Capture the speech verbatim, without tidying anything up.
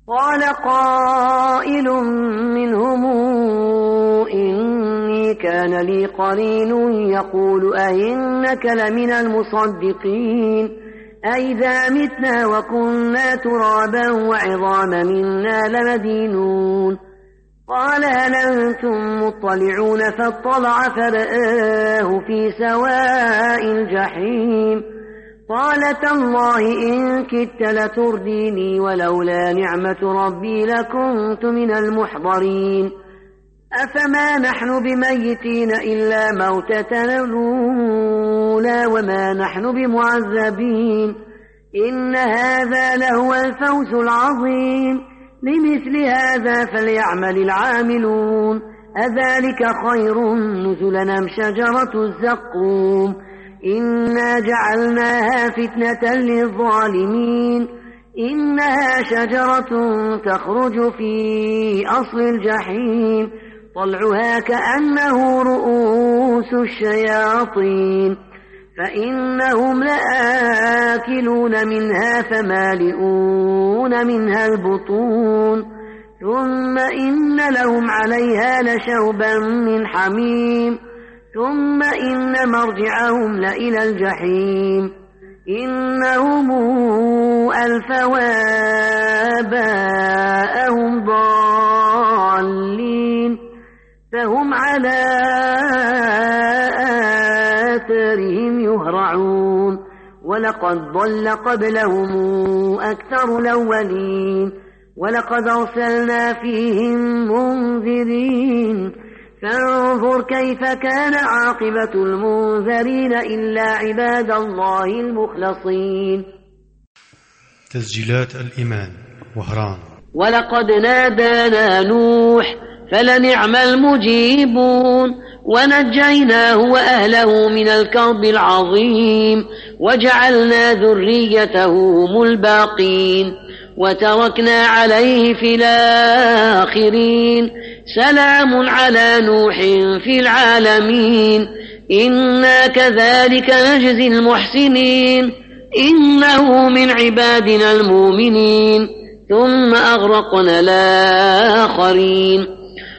قال قائل منهم إني كان لي قرين يقول أئنك لمن المصدقين أئذا متنا وكنا ترابا وعظاما منا لمدينون قال هل أنتم مطلعون فاطلع فرآه في سواء الجحيم قال تالله إن كدت لترديني ولولا نعمة ربي لكنت من المحضرين أفما نحن بميتين إلا موتتنا الأولى وما نحن بمعذبين إن هذا لهو الفوز العظيم لمثل هذا فليعمل العاملون أذلك خير نزلا أم شجرة الزقوم إنا جعلناها فتنة للظالمين إنها شجرة تخرج في أصل الجحيم طلعها كأنه رؤوس الشياطين فإنهم لآكلون منها فمالئون منها البطون ثم إن لهم عليها لشوبا من حميم ثم إن مرجعهم لإلى الجحيم إنهم ألفوا آباءهم ضالين فهم على آثارهم يهرعون ولقد ضل قبلهم أكثر الأولين ولقد أرسلنا فيهم منذرين فانظر كيف كان عاقبة المنذرين إلا عباد الله المخلصين. تسجيلات الإيمان وهران. ولقد نادانا نوح فلنعم المجيبون ونجيناه وأهله من الكرب العظيم وجعلنا ذريته هم الباقين وتركنا عليه في الآخرين سلام على نوح في العالمين إنا كذلك نجزي المحسنين إنه من عبادنا المؤمنين ثم أغرقنا الآخرين